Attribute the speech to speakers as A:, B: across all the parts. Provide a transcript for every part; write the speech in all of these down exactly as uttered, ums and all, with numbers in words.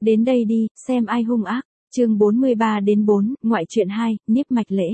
A: Đến đây đi, xem ai hung ác. Chương bốn mươi ba đến bốn, ngoại truyện hai, Niếp Mạch Lễ.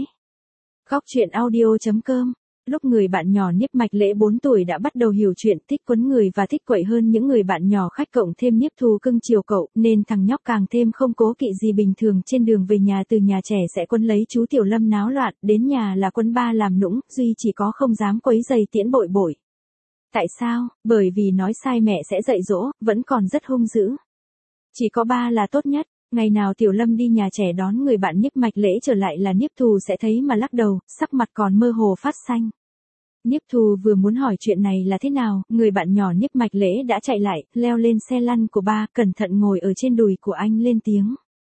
A: Góc truyện audio chấm com. Lúc người bạn nhỏ Niếp Mạch Lễ bốn tuổi đã bắt đầu hiểu chuyện, thích quấn người và thích quậy hơn những người bạn nhỏ khách, cộng thêm Niếp Thù cưng chiều cậu, nên thằng nhóc càng thêm không cố kỵ gì. Bình thường trên đường về nhà từ nhà trẻ sẽ quấn lấy chú Tiểu Lâm náo loạn, đến nhà là quấn ba làm nũng, duy chỉ có không dám quấy giày Tiễn Bội Bội. Tại sao? Bởi vì nói sai mẹ sẽ dạy dỗ, vẫn còn rất hung dữ. Chỉ có ba là tốt nhất. Ngày nào Tiểu Lâm đi nhà trẻ đón người bạn Niếp Mạch Lễ trở lại là Niếp Thù sẽ thấy mà lắc đầu, sắc mặt còn mơ hồ phát xanh. Niếp Thù vừa muốn hỏi chuyện này là thế nào, người bạn nhỏ Niếp Mạch Lễ đã chạy lại, leo lên xe lăn của ba, cẩn thận ngồi ở trên đùi của anh lên tiếng.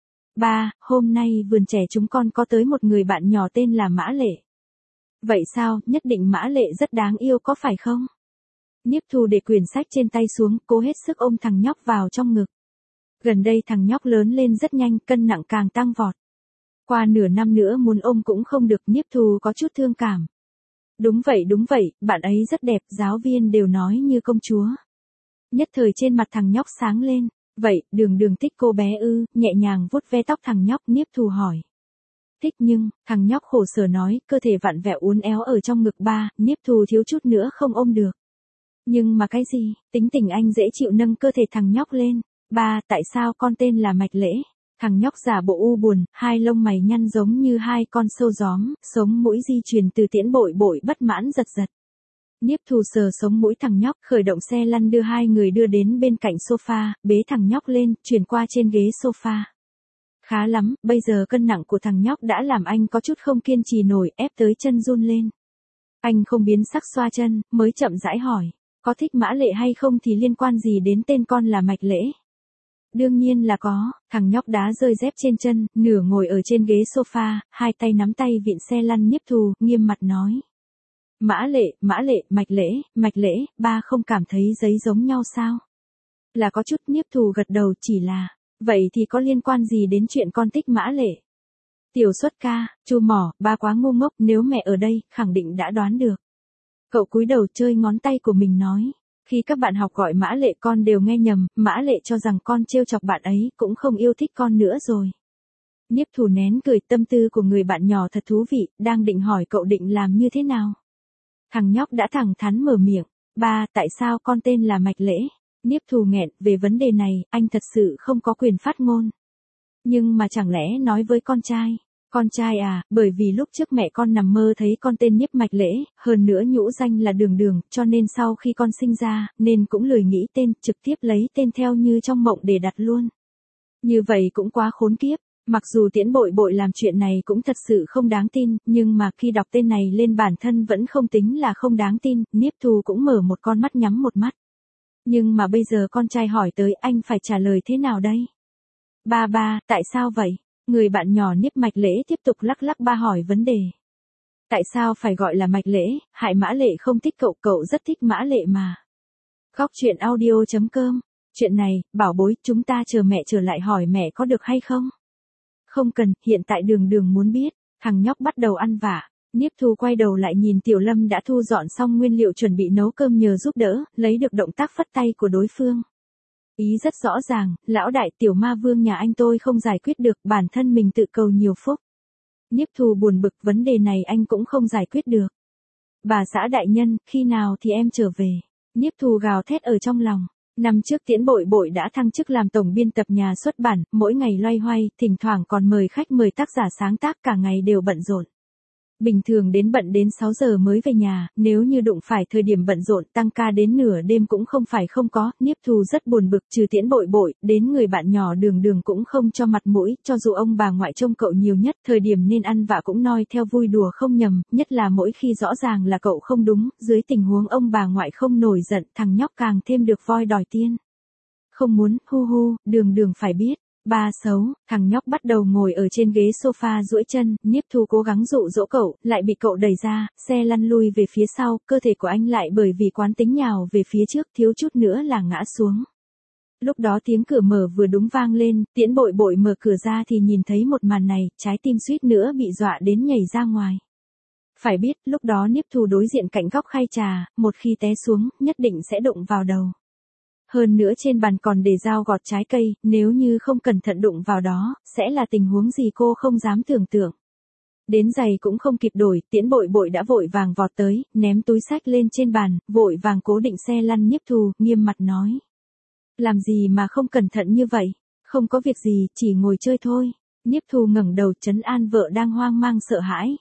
A: Ba, hôm nay vườn trẻ chúng con có tới một người bạn nhỏ tên là Mã Lệ. Vậy sao, nhất định Mã Lệ rất đáng yêu có phải không? Niếp Thù để quyển sách trên tay xuống, cố hết sức ôm thằng nhóc vào trong ngực. Gần đây thằng nhóc lớn lên rất nhanh, cân nặng càng tăng vọt. Qua nửa năm nữa muốn ôm cũng không được, Niếp Thù có chút thương cảm. Đúng vậy đúng vậy, bạn ấy rất đẹp, giáo viên đều nói như công chúa. Nhất thời trên mặt thằng nhóc sáng lên. Vậy, Đường Đường thích cô bé ư? Nhẹ nhàng vuốt ve tóc thằng nhóc, Niếp Thù hỏi. Thích nhưng, thằng nhóc khổ sở nói, cơ thể vặn vẹo uốn éo ở trong ngực ba, Niếp Thù thiếu chút nữa không ôm được. Nhưng mà cái gì, tính tình anh dễ chịu, nâng cơ thể thằng nhóc lên. Ba, tại sao con tên là Mạch Lễ? Thằng nhóc giả bộ u buồn, hai lông mày nhăn giống như hai con sâu gióm, sống mũi di truyền từ Tiễn Bội Bội bất mãn giật giật. Niếp Thù sờ sống mũi thằng nhóc, khởi động xe lăn đưa hai người đưa đến bên cạnh sofa, bế thằng nhóc lên, chuyển qua trên ghế sofa. Khá lắm, bây giờ cân nặng của thằng nhóc đã làm anh có chút không kiên trì nổi, ép tới chân run lên. Anh không biến sắc xoa chân, mới chậm rãi hỏi, có thích Mã Lệ hay không thì liên quan gì đến tên con là Mạch Lễ? Đương nhiên là có, thằng nhóc đá rơi dép trên chân, nửa ngồi ở trên ghế sofa, hai tay nắm tay vịn xe lăn. Niếp Thù, nghiêm mặt nói. Mã Lệ, Mã Lệ, Mạch Lễ, Mạch Lễ, ba không cảm thấy giấy giống nhau sao? Là có chút. Niếp Thù gật đầu, chỉ là, vậy thì có liên quan gì đến chuyện con thích Mã Lệ? Tiểu Xuất ca, chu mỏ, ba quá ngu ngốc, nếu mẹ ở đây, khẳng định đã đoán được. Cậu cúi đầu chơi ngón tay của mình nói. Khi các bạn học gọi Mã Lệ con đều nghe nhầm, Mã Lệ cho rằng con trêu chọc bạn ấy, cũng không yêu thích con nữa rồi. Niếp Thù nén cười, tâm tư của người bạn nhỏ thật thú vị, đang định hỏi cậu định làm như thế nào. Thằng nhóc đã thẳng thắn mở miệng, ba, tại sao con tên là Mạch Lễ? Niếp Thù nghẹn, về vấn đề này, anh thật sự không có quyền phát ngôn. Nhưng mà chẳng lẽ nói với con trai? Con trai à, bởi vì lúc trước mẹ con nằm mơ thấy con tên Niếp Mạch Lễ, hơn nữa nhũ danh là Đường Đường, cho nên sau khi con sinh ra, nên cũng lười nghĩ tên, trực tiếp lấy tên theo như trong mộng để đặt luôn. Như vậy cũng quá khốn kiếp, mặc dù Tiễn Bội Bội làm chuyện này cũng thật sự không đáng tin, nhưng mà khi đọc tên này lên bản thân vẫn không tính là không đáng tin. Niếp Thù cũng mở một con mắt nhắm một mắt. Nhưng mà bây giờ con trai hỏi tới, anh phải trả lời thế nào đây? Ba ba, tại sao vậy? Người bạn nhỏ Niếp Mạch Lễ tiếp tục lắc lắc ba hỏi vấn đề. Tại sao phải gọi là Mạch Lễ, hại Mã Lệ không thích cậu, cậu rất thích Mã Lệ mà. Góc truyện audio chấm com. Chuyện này, bảo bối, chúng ta chờ mẹ trở lại hỏi mẹ có được hay không? Không cần, hiện tại Đường Đường muốn biết. Thằng nhóc bắt đầu ăn vạ. Niếp Thù quay đầu lại nhìn Tiểu Lâm đã thu dọn xong nguyên liệu chuẩn bị nấu cơm nhờ giúp đỡ, lấy được động tác phất tay của đối phương. Ý rất rõ ràng, lão đại, Tiểu Ma Vương nhà anh tôi không giải quyết được, bản thân mình tự cầu nhiều phúc. Niếp Thù buồn bực, vấn đề này anh cũng không giải quyết được. Bà xã đại nhân, khi nào thì em trở về? Niếp Thù gào thét ở trong lòng. Năm trước Tiễn Bội Bội đã thăng chức làm tổng biên tập nhà xuất bản, mỗi ngày loay hoay, thỉnh thoảng còn mời khách mời tác giả sáng tác, cả ngày đều bận rộn. Bình thường đến bận đến sáu giờ mới về nhà, nếu như đụng phải thời điểm bận rộn tăng ca đến nửa đêm cũng không phải không có. Niếp Thù rất buồn bực, trừ Tiễn Bội Bội, đến người bạn nhỏ Đường Đường cũng không cho mặt mũi, cho dù ông bà ngoại trông cậu nhiều nhất, thời điểm nên ăn vạ cũng noi theo vui đùa không nhầm, nhất là mỗi khi rõ ràng là cậu không đúng, dưới tình huống ông bà ngoại không nổi giận, thằng nhóc càng thêm được voi đòi tiên. Không muốn, hu hu, Đường Đường phải biết. Ba xấu, thằng nhóc bắt đầu ngồi ở trên ghế sofa duỗi chân, Niếp Thù cố gắng dụ dỗ cậu, lại bị cậu đẩy ra, xe lăn lui về phía sau, cơ thể của anh lại bởi vì quán tính nhào về phía trước, thiếu chút nữa là ngã xuống. Lúc đó tiếng cửa mở vừa đúng vang lên, Tiễn Bội Bội mở cửa ra thì nhìn thấy một màn này, trái tim suýt nữa bị dọa đến nhảy ra ngoài. Phải biết, lúc đó Niếp Thù đối diện cạnh góc khay trà, một khi té xuống, nhất định sẽ đụng vào đầu. Hơn nữa trên bàn còn để dao gọt trái cây, nếu như không cẩn thận đụng vào đó, sẽ là tình huống gì cô không dám tưởng tượng. Đến giày cũng không kịp đổi, Tiễn Bội Bội đã vội vàng vọt tới, ném túi xách lên trên bàn, vội vàng cố định xe lăn Nhiếp Thù, nghiêm mặt nói. Làm gì mà không cẩn thận như vậy? Không có việc gì, chỉ ngồi chơi thôi. Nhiếp Thù ngẩng đầu trấn an vợ đang hoang mang sợ hãi.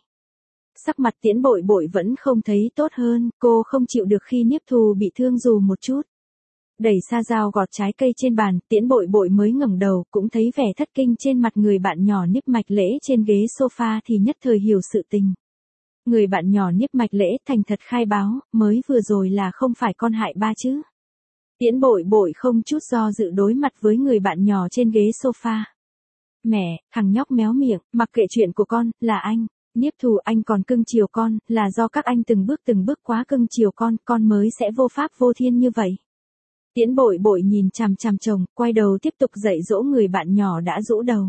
A: Sắc mặt Tiễn Bội Bội vẫn không thấy tốt hơn, cô không chịu được khi Nhiếp Thù bị thương dù một chút. Đẩy xa dao gọt trái cây trên bàn, Tiễn Bội Bội mới ngẩng đầu, cũng thấy vẻ thất kinh trên mặt người bạn nhỏ Niếp Mạch Lễ trên ghế sofa thì nhất thời hiểu sự tình. Người bạn nhỏ Niếp Mạch Lễ thành thật khai báo, mới vừa rồi là không phải con hại ba chứ. Tiễn Bội Bội không chút do dự đối mặt với người bạn nhỏ trên ghế sofa. Mẹ, thằng nhóc méo miệng, mặc kệ chuyện của con, là anh. Nhiếp Thù, anh còn cưng chiều con, là do các anh từng bước từng bước quá cưng chiều con, con mới sẽ vô pháp vô thiên như vậy. Tiễn Bội Bội nhìn chằm chằm chồng, quay đầu tiếp tục dạy dỗ người bạn nhỏ đã rũ đầu.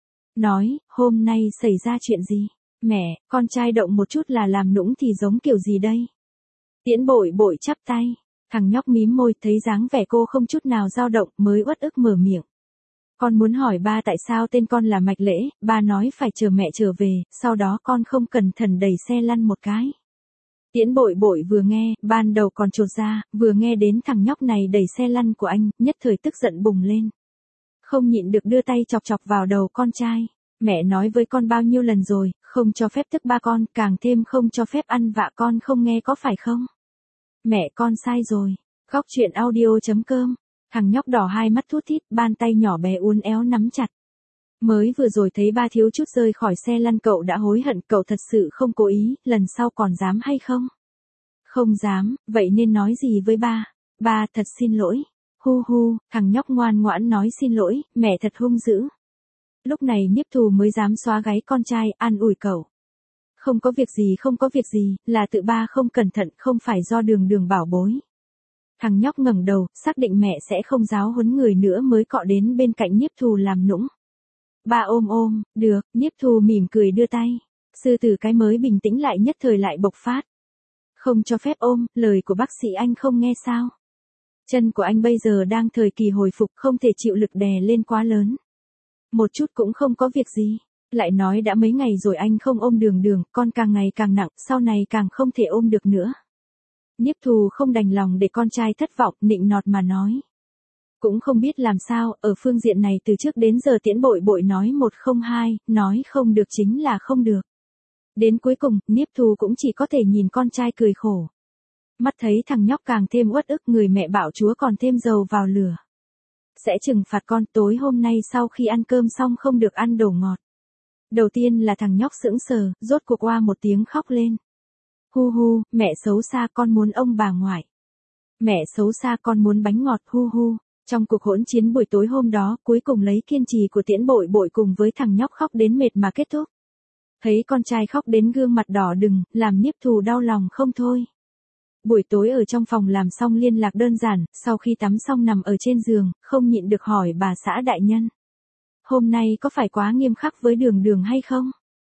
A: Nói, hôm nay xảy ra chuyện gì? Mẹ, con trai động một chút là làm nũng thì giống kiểu gì đây? Tiễn Bội Bội chắp tay, thằng nhóc mím môi thấy dáng vẻ cô không chút nào dao động mới uất ức mở miệng. Con muốn hỏi ba tại sao tên con là Mạch Lễ, ba nói phải chờ mẹ trở về, sau đó con không cẩn thận đẩy xe lăn một cái. Tiễn Bội Bội vừa nghe, ban đầu còn chột ra, vừa nghe đến thằng nhóc này đẩy xe lăn của anh, nhất thời tức giận bùng lên. Không nhịn được đưa tay chọc chọc vào đầu con trai. Mẹ nói với con bao nhiêu lần rồi, không cho phép tức ba con, càng thêm không cho phép ăn vạ con không nghe có phải không? Mẹ con sai rồi. Góc truyện audio chấm com. Thằng nhóc đỏ hai mắt thút thít, bàn tay nhỏ bé uốn éo nắm chặt. Mới vừa rồi thấy ba thiếu chút rơi khỏi xe lăn cậu đã hối hận, cậu thật sự không cố ý, lần sau còn dám hay không? Không dám, vậy nên nói gì với ba? Ba thật xin lỗi. Hu hu, thằng nhóc ngoan ngoãn nói xin lỗi, mẹ thật hung dữ. Lúc này Nhiếp Thù mới dám xóa gáy con trai, an ủi cậu. Không có việc gì không có việc gì, là tự ba không cẩn thận, không phải do Đường Đường bảo bối. Thằng nhóc ngẩng đầu, xác định mẹ sẽ không giáo huấn người nữa mới cọ đến bên cạnh Nhiếp Thù làm nũng. Ba ôm ôm, được, Nhiếp Thù mỉm cười đưa tay. Sư tử cái mới bình tĩnh lại nhất thời lại bộc phát. Không cho phép ôm, lời của bác sĩ anh không nghe sao? Chân của anh bây giờ đang thời kỳ hồi phục, không thể chịu lực đè lên quá lớn. Một chút cũng không có việc gì. Lại nói đã mấy ngày rồi anh không ôm Đường Đường, con càng ngày càng nặng, sau này càng không thể ôm được nữa. Nhiếp Thù không đành lòng để con trai thất vọng, nịnh nọt mà nói. Cũng không biết làm sao, ở phương diện này từ trước đến giờ Tiễn Bội Bội nói một không hai, nói không được chính là không được. Đến cuối cùng, Nhiếp Thù cũng chỉ có thể nhìn con trai cười khổ. Mắt thấy thằng nhóc càng thêm uất ức, người mẹ bảo chúa còn thêm dầu vào lửa. Sẽ trừng phạt con, tối hôm nay sau khi ăn cơm xong không được ăn đồ ngọt. Đầu tiên là thằng nhóc sững sờ, rốt cuộc qua một tiếng khóc lên. Hu hu, mẹ xấu xa con muốn ông bà ngoại. Mẹ xấu xa con muốn bánh ngọt, hu hu. Trong cuộc hỗn chiến buổi tối hôm đó, cuối cùng lấy kiên trì của Tiễn Bội Bội cùng với thằng nhóc khóc đến mệt mà kết thúc. Thấy con trai khóc đến gương mặt đỏ đừng, làm Nhiếp Thù đau lòng không thôi. Buổi tối ở trong phòng làm xong liên lạc đơn giản, sau khi tắm xong nằm ở trên giường, không nhịn được hỏi bà xã đại nhân. Hôm nay có phải quá nghiêm khắc với Đường Đường hay không?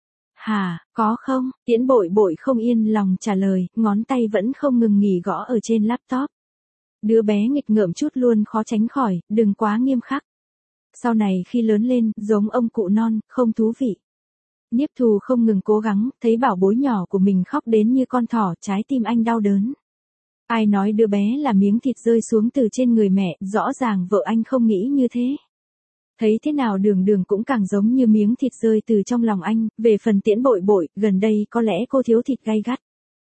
A: Hả, có không? Tiễn Bội Bội không yên lòng trả lời, ngón tay vẫn không ngừng nghỉ gõ ở trên laptop. Đứa bé nghịch ngợm chút luôn khó tránh khỏi, đừng quá nghiêm khắc. Sau này khi lớn lên, giống ông cụ non, không thú vị. Nhiếp Thù không ngừng cố gắng, thấy bảo bối nhỏ của mình khóc đến như con thỏ, trái tim anh đau đớn. Ai nói đứa bé là miếng thịt rơi xuống từ trên người mẹ, rõ ràng vợ anh không nghĩ như thế. Thấy thế nào Đường Đường cũng càng giống như miếng thịt rơi từ trong lòng anh, về phần Tiễn Bội Bội, gần đây có lẽ cô thiếu thịt gay gắt.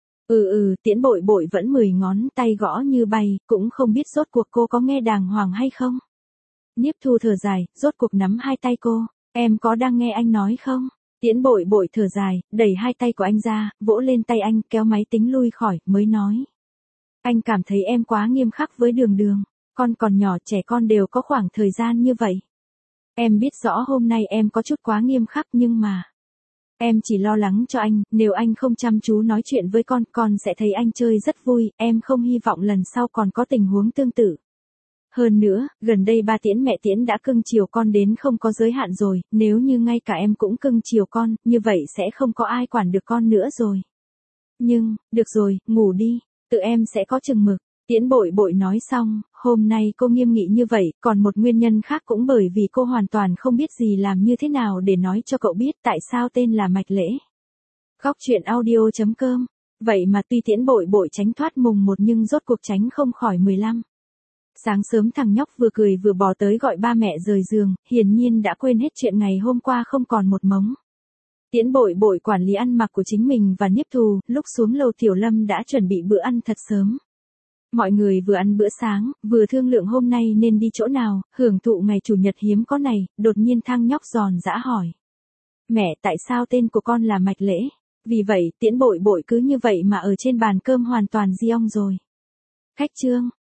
A: Ừ ừ, Tiễn Bội Bội vẫn mười ngón tay gõ như bay, cũng không biết rốt cuộc cô có nghe đàng hoàng hay không. Nhiếp Thù thở dài, rốt cuộc nắm hai tay cô, em có đang nghe anh nói không? Tiễn Bội Bội thở dài, đẩy hai tay của anh ra, vỗ lên tay anh, kéo máy tính lui khỏi, mới nói. Anh cảm thấy em quá nghiêm khắc với Đường Đường, con còn nhỏ, trẻ con đều có khoảng thời gian như vậy. Em biết rõ hôm nay em có chút quá nghiêm khắc nhưng mà... Em chỉ lo lắng cho anh, nếu anh không chăm chú nói chuyện với con, con sẽ thấy anh chơi rất vui, em không hy vọng lần sau còn có tình huống tương tự. Hơn nữa, gần đây ba Tiễn mẹ Tiễn đã cưng chiều con đến không có giới hạn rồi, nếu như ngay cả em cũng cưng chiều con, như vậy sẽ không có ai quản được con nữa rồi. Nhưng, được rồi, ngủ đi, tự em sẽ có chừng mực. Tiễn Bội Bội nói xong, hôm nay cô nghiêm nghị như vậy, còn một nguyên nhân khác cũng bởi vì cô hoàn toàn không biết gì làm như thế nào để nói cho cậu biết tại sao tên là Mạch Lễ. Góc truyện audio chấm com. Vậy mà tuy Tiễn Bội Bội tránh thoát mùng một nhưng rốt cuộc tránh không khỏi mười lăm. Sáng sớm thằng nhóc vừa cười vừa bỏ tới gọi ba mẹ rời giường, hiển nhiên đã quên hết chuyện ngày hôm qua không còn một mống. Tiễn Bội Bội quản lý ăn mặc của chính mình và Niếp Thù, lúc xuống lầu Tiểu Lâm đã chuẩn bị bữa ăn thật sớm. Mọi người vừa ăn bữa sáng, vừa thương lượng hôm nay nên đi chỗ nào, hưởng thụ ngày chủ nhật hiếm có này, đột nhiên thằng nhóc giòn giã hỏi. Mẹ, tại sao tên của con là Mạch Lễ? Vì vậy, Tiễn Bội Bội cứ như vậy mà ở trên bàn cơm hoàn toàn diong rồi. Khách trương,